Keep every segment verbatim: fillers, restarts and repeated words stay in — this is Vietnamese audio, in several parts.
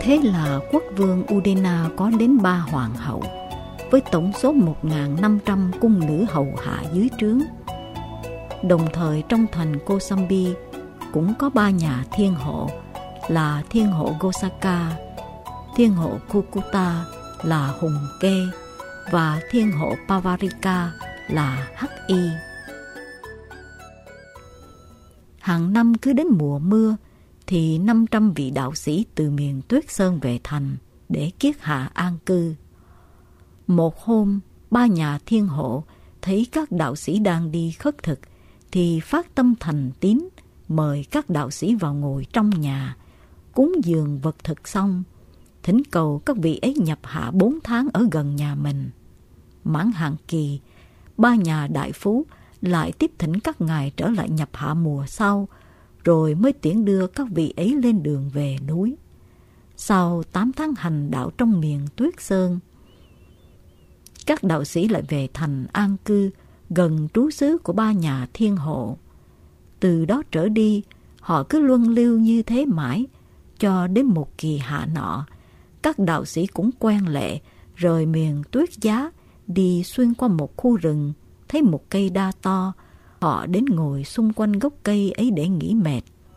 Thế là quốc vương Udena có đến ba hoàng hậu, với tổng số một nghìn năm trăm cung nữ hầu hạ dưới trướng. Đồng thời trong thành Kosambi cũng có ba nhà thiên hộ là thiên hộ Gosaka, thiên hộ Kukuta là Hùng Kê và thiên hộ Pavarika là Hắc Y. Hàng năm cứ đến mùa mưa thì năm trăm vị đạo sĩ từ miền Tuyết Sơn về thành để kiết hạ an cư. Một hôm, ba nhà thiên hộ thấy các đạo sĩ đang đi khất thực thì phát tâm thành tín mời các đạo sĩ vào ngồi trong nhà, cúng dường vật thực xong, thỉnh cầu các vị ấy nhập hạ bốn tháng ở gần nhà mình. Mãn hạn kỳ, ba nhà đại phú lại tiếp thỉnh các ngài trở lại nhập hạ mùa sau, rồi mới tiễn đưa các vị ấy lên đường về núi. Sau tám tháng hành đạo trong miền Tuyết Sơn, các đạo sĩ lại về thành an cư gần trú xứ của ba nhà thiên hộ. Từ đó trở đi, họ cứ luân lưu như thế mãi, cho đến một kỳ hạ nọ, các đạo sĩ cũng quen lệ rời miền Tuyết Giá, đi xuyên qua một khu rừng, thấy một cây đa to, họ đến ngồi xung quanh gốc cây ấy để nghỉ mệt.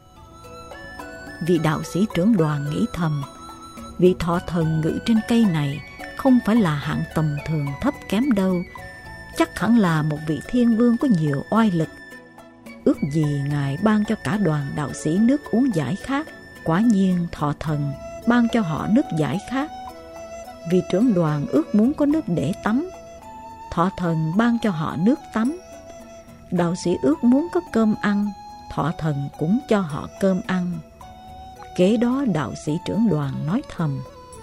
Vị đạo sĩ trưởng đoàn nghĩ thầm, vị thọ thần ngự trên cây này không phải là hạng tầm thường thấp kém đâu, chắc hẳn là một vị thiên vương có nhiều oai lực. Ước gì ngài ban cho cả đoàn đạo sĩ nước uống giải khát. Quả nhiên thọ thần ban cho họ nước giải khát. Vị trưởng đoàn ước muốn có nước để tắm, thọ thần ban cho họ nước tắm. Đạo sĩ ước muốn có cơm ăn, thọ thần cũng cho họ cơm ăn. Kế đó đạo sĩ trưởng đoàn nói thầm,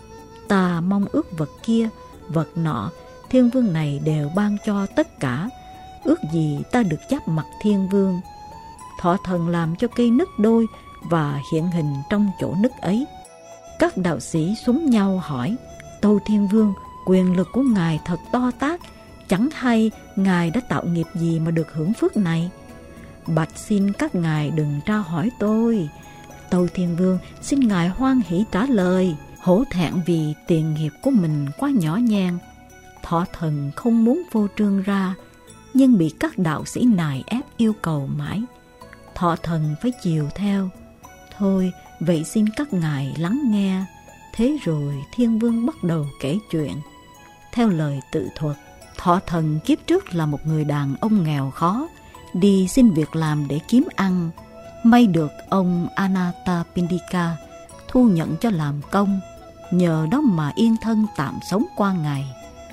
ta mong ước vật kia, vật nọ, thiên vương này đều ban cho tất cả. Ước gì ta được giáp mặt thiên vương. Thọ thần làm cho cây nứt đôi và hiện hình trong chỗ nứt ấy. Các đạo sĩ xúm nhau hỏi, tâu thiên vương, quyền lực của ngài thật to tát, chẳng hay ngài đã tạo nghiệp gì mà được hưởng phước này? Bạch xin các ngài đừng tra hỏi tôi. Tâu thiên vương, xin ngài hoan hỷ trả lời. Hổ thẹn vì tiền nghiệp của mình quá nhỏ nhen. Thọ thần không muốn phô trương ra, nhưng bị các đạo sĩ nài ép yêu cầu mãi. Thọ thần phải chiều theo. Thôi, vậy xin các ngài lắng nghe. Thế rồi thiên vương bắt đầu kể chuyện. Theo lời tự thuật, thọ thần kiếp trước là một người đàn ông nghèo khó, đi xin việc làm để kiếm ăn. May được ông Anathapindika thu nhận cho làm công, nhờ đó mà yên thân tạm sống qua ngày.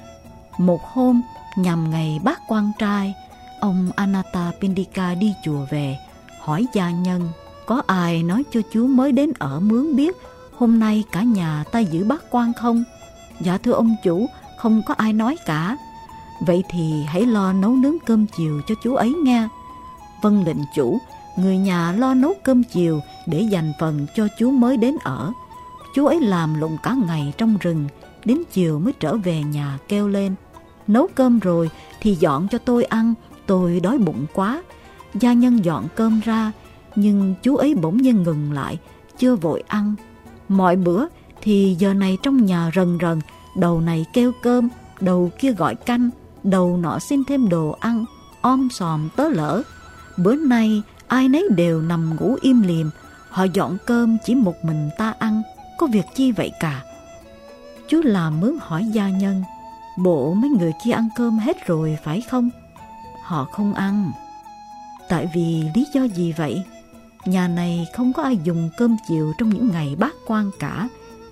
Một hôm, nhằm ngày bát quan trai, ông Anathapindika đi chùa về, hỏi gia nhân, có ai nói cho chú mới đến ở mướn biết hôm nay cả nhà ta giữ bát quan không? Dạ thưa ông chủ, không có ai nói cả. Vậy thì hãy lo nấu nướng cơm chiều cho chú ấy nghe. Vâng lệnh chủ, người nhà lo nấu cơm chiều để dành phần cho chú mới đến ở. Chú ấy làm lụng cả ngày trong rừng, đến chiều mới trở về nhà kêu lên, nấu cơm rồi thì dọn cho tôi ăn, tôi đói bụng quá. Gia nhân dọn cơm ra, nhưng chú ấy bỗng nhiên ngừng lại, chưa vội ăn. Mọi bữa thì giờ này trong nhà rần rần, đầu này kêu cơm, đầu kia gọi canh, đầu nọ xin thêm đồ ăn, om sòm tớ lỡ. Bữa nay ai nấy đều nằm ngủ im lìm, họ dọn cơm chỉ một mình ta ăn, có việc chi vậy cả? Chú làm mướn hỏi gia nhân, bộ mấy người kia ăn cơm hết rồi phải không? Họ không ăn. Tại vì lý do gì vậy? Nhà này không có ai dùng cơm chiều trong những ngày bát quan cả,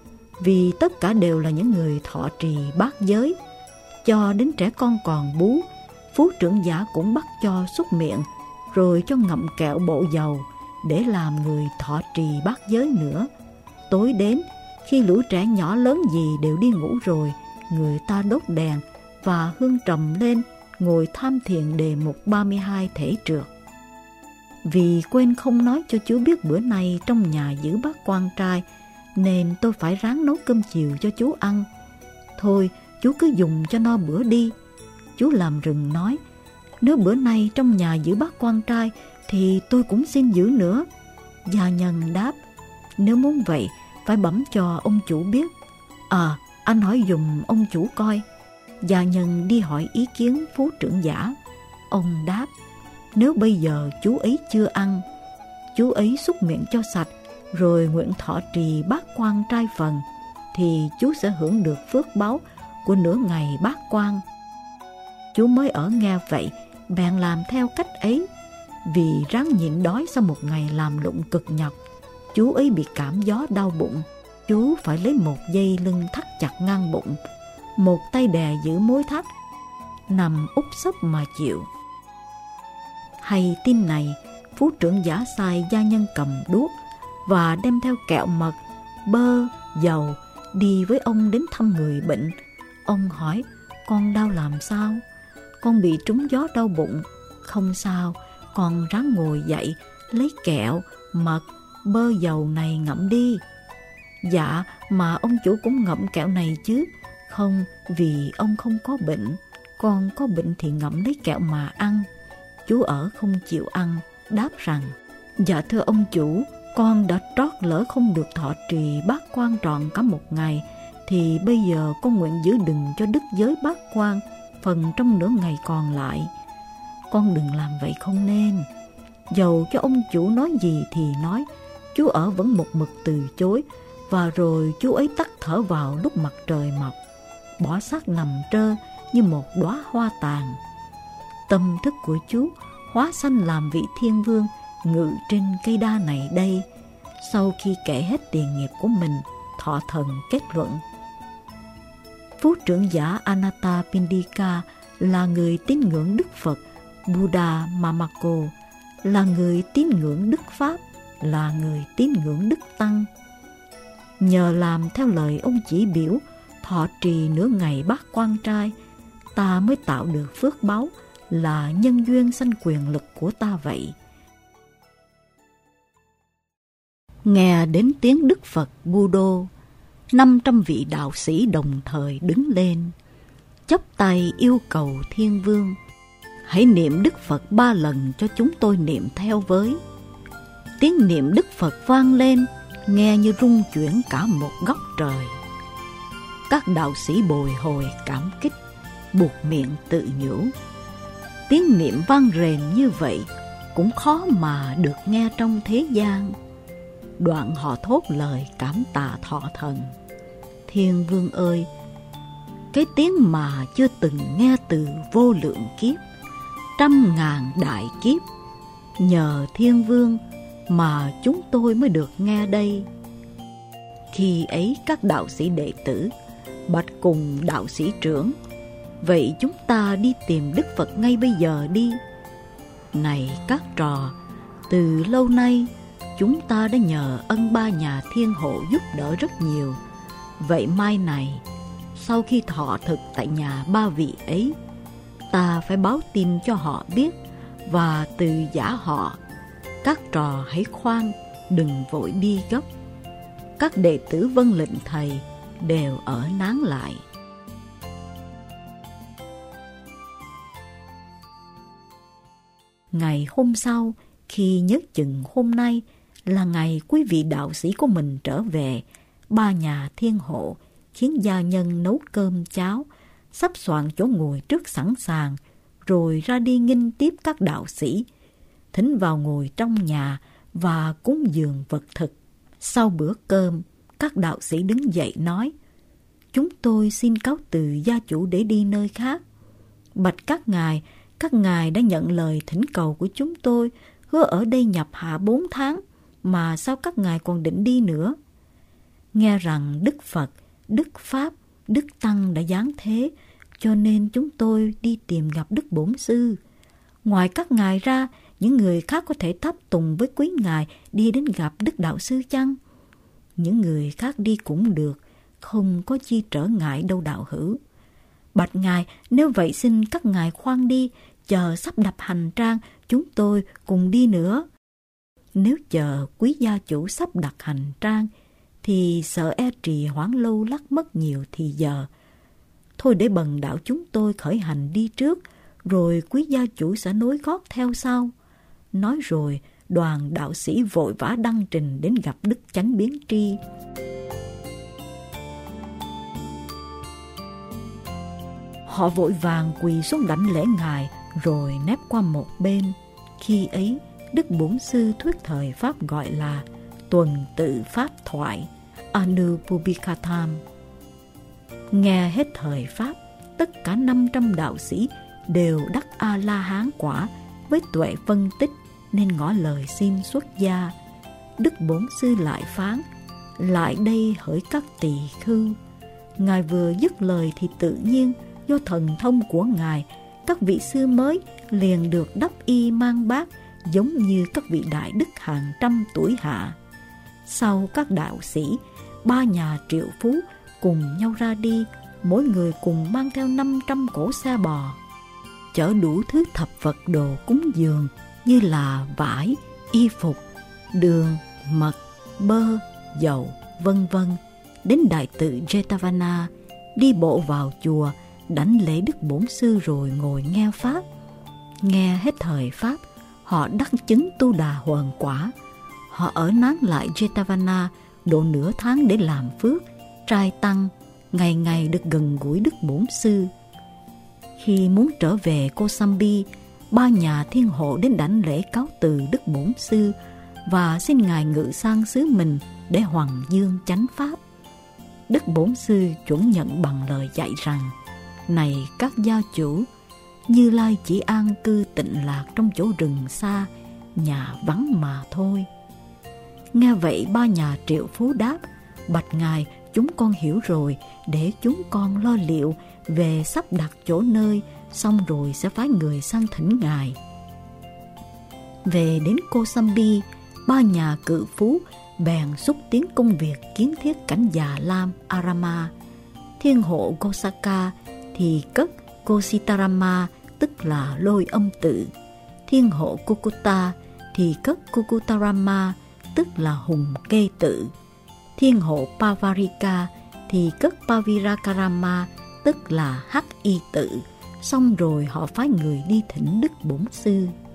vì tất cả đều là những người thọ trì bát giới. Cho đến trẻ con còn bú, phú trưởng giả cũng bắt cho súc miệng, rồi cho ngậm kẹo bộ dầu để làm người thọ trì bát giới nữa. Tối đến, khi lũ trẻ nhỏ lớn gì đều đi ngủ rồi, người ta đốt đèn và hương trầm lên, ngồi tham thiền đề mục ba mươi hai thể trượt. Vì quên không nói cho chú biết bữa nay trong nhà giữ bát quan trai, nên tôi phải ráng nấu cơm chiều cho chú ăn. Thôi, chú cứ dùng cho no bữa đi. Chú làm rừng nói, nếu bữa nay trong nhà giữ bát quan trai thì tôi cũng xin giữ nữa. Gia nhân đáp, nếu muốn vậy, phải bẩm cho ông chủ biết. À, anh hỏi giùm ông chủ coi. Gia nhân đi hỏi ý kiến phú trưởng giả. Ông đáp, nếu bây giờ chú ấy chưa ăn, chú ấy xúc miệng cho sạch, rồi nguyện thọ trì bát quan trai phần, thì chú sẽ hưởng được phước báu của nửa ngày bát quan. Chú mới ở nghe vậy, bèn làm theo cách ấy. Vì ráng nhịn đói sau một ngày làm lụng cực nhọc, chú ấy bị cảm gió đau bụng. Chú phải lấy một dây lưng thắt chặt ngang bụng, một tay đè giữ mối thắt, nằm úp sấp mà chịu. Hay tin này, phú trưởng giả sai gia nhân cầm đuốc và đem theo kẹo mật, bơ, dầu đi với ông đến thăm người bệnh. Ông hỏi, con đau làm sao? Con bị trúng gió đau bụng. Không sao, con ráng ngồi dậy, lấy kẹo, mật, bơ dầu này ngậm đi. Dạ, mà ông chủ cũng ngậm kẹo này chứ. Không, vì ông không có bệnh. Con có bệnh thì ngậm lấy kẹo mà ăn. Chú ở không chịu ăn, đáp rằng, dạ thưa ông chủ, con đã trót lỡ không được thọ trì bát quan trọn cả một ngày, thì bây giờ con nguyện giữ đừng cho đức giới bát quan phần trong nửa ngày còn lại. Con đừng làm vậy không nên. Dầu cho ông chủ nói gì thì nói, chú ở vẫn một mực từ chối, và rồi chú ấy tắt thở vào lúc mặt trời mọc, bỏ xác nằm trơ như một đóa hoa tàn. Tâm thức của chú hóa sanh làm vị thiên vương ngự trên cây đa này đây. Sau khi kể hết tiền nghiệp của mình, thọ thần kết luận, phú trưởng giả Anathapindika là người tín ngưỡng Đức Phật Buddha Mamako, là người tín ngưỡng Đức Pháp, là người tín ngưỡng Đức Tăng. Nhờ làm theo lời ông chỉ biểu, thọ trì nửa ngày bát quan trai, ta mới tạo được phước báu, là nhân duyên sanh quyền lực của ta vậy. Nghe đến tiếng Đức Phật Buddha, năm trăm vị đạo sĩ đồng thời đứng lên, chắp tay yêu cầu Thiên Vương, hãy niệm Đức Phật ba lần cho chúng tôi niệm theo với. Tiếng niệm Đức Phật vang lên, nghe như rung chuyển cả một góc trời. Các đạo sĩ bồi hồi cảm kích, buột miệng tự nhủ, tiếng niệm vang rền như vậy cũng khó mà được nghe trong thế gian. Đoạn họ thốt lời cảm tạ thọ thần. Thiên Vương ơi, cái tiếng mà chưa từng nghe từ vô lượng kiếp, trăm ngàn đại kiếp, nhờ Thiên Vương mà chúng tôi mới được nghe đây. Khi ấy các đạo sĩ đệ tử bạch cùng đạo sĩ trưởng, vậy chúng ta đi tìm Đức Phật ngay bây giờ đi. Này các trò, từ lâu nay chúng ta đã nhờ ân ba nhà thiên hộ giúp đỡ rất nhiều. Vậy mai này, sau khi thọ thực tại nhà ba vị ấy, ta phải báo tin cho họ biết và từ giả họ. Các trò hãy khoan, đừng vội đi gấp. Các đệ tử vâng lệnh thầy đều ở nán lại. Ngày hôm sau, khi nhớ chừng hôm nay là ngày quý vị đạo sĩ của mình trở về, ba nhà thiên hộ khiến gia nhân nấu cơm cháo, sắp soạn chỗ ngồi trước sẵn sàng, rồi ra đi nghinh tiếp các đạo sĩ, thỉnh vào ngồi trong nhà và cúng dường vật thực. Sau bữa cơm, các đạo sĩ đứng dậy nói, chúng tôi xin cáo từ gia chủ để đi nơi khác. Bạch các ngài, các ngài đã nhận lời thỉnh cầu của chúng tôi, hứa ở đây nhập hạ bốn tháng, mà sao các ngài còn định đi nữa? Nghe rằng Đức Phật, Đức Pháp, Đức Tăng đã giáng thế, cho nên chúng tôi đi tìm gặp Đức Bổn Sư. Ngoài các ngài ra, những người khác có thể tháp tùng với quý ngài đi đến gặp Đức Đạo Sư chăng? Những người khác đi cũng được, không có chi trở ngại đâu đạo hữu. Bạch ngài, nếu vậy xin các ngài khoan đi, chờ sắp đặt hành trang, chúng tôi cùng đi nữa. Nếu chờ quý gia chủ sắp đặt hành trang, thì sợ e trì hoãn lâu lắc mất nhiều thì giờ. Thôi để bần đạo chúng tôi khởi hành đi trước, rồi quý gia chủ sẽ nối gót theo sau. Nói rồi, đoàn đạo sĩ vội vã đăng trình đến gặp Đức Chánh Biến Tri. Họ vội vàng quỳ xuống đảnh lễ Ngài rồi nép qua một bên. Khi ấy, Đức Bổn Sư thuyết thời Pháp gọi là tuần tự Pháp thoại, Anupubbikatham. Nghe hết thời Pháp, tất cả năm trăm đạo sĩ đều đắc A-la-hán quả với tuệ phân tích nên ngỏ lời xin xuất gia. Đức Bổn Sư lại phán: lại đây hỡi các tỳ khưu. Ngài vừa dứt lời thì tự nhiên do thần thông của Ngài, các vị sư mới liền được đắp y mang bát giống như các vị đại đức hàng trăm tuổi hạ. Sau các đạo sĩ, ba nhà triệu phú cùng nhau ra đi, mỗi người cùng mang theo năm trăm cỗ xe bò, chở đủ thứ thập vật đồ cúng dường như là vải, y phục, đường, mật, bơ, dầu, vân vân, đến đại tự Jetavana, đi bộ vào chùa, đảnh lễ Đức Bổn Sư rồi ngồi nghe Pháp. Nghe hết thời Pháp, họ đắc chứng Tu Đà Hoàn quả. Họ ở nán lại Jetavana độ nửa tháng để làm phước, trai tăng, ngày ngày được gần gũi Đức Bổn Sư. Khi muốn trở về Kosambi, ba nhà thiên hộ đến đảnh lễ cáo từ Đức Bổn Sư và xin Ngài ngự sang xứ mình để hoằng dương chánh Pháp. Đức Bổn Sư chuẩn nhận bằng lời dạy rằng: này các gia chủ, Như Lai chỉ an cư tịnh lạc trong chỗ rừng xa, nhà vắng mà thôi. Nghe vậy ba nhà triệu phú đáp: bạch Ngài, chúng con hiểu rồi, để chúng con lo liệu về sắp đặt chỗ nơi, xong rồi sẽ phái người sang thỉnh Ngài. Về đến Kosambi, ba nhà cự phú bèn xúc tiến công việc kiến thiết cảnh Già Lam Arama. Thiên hộ Gosaka thì cất Kositarama, tức là Lôi Âm Tự. Thiên hộ Kukuta thì cất Kukutarama, tức là Hùng Kê Tự. Thiên hộ Pavarika thì cất Pavirakarama, tức là Hắc Y Tự. Xong rồi họ phái người đi thỉnh Đức Bổn Sư.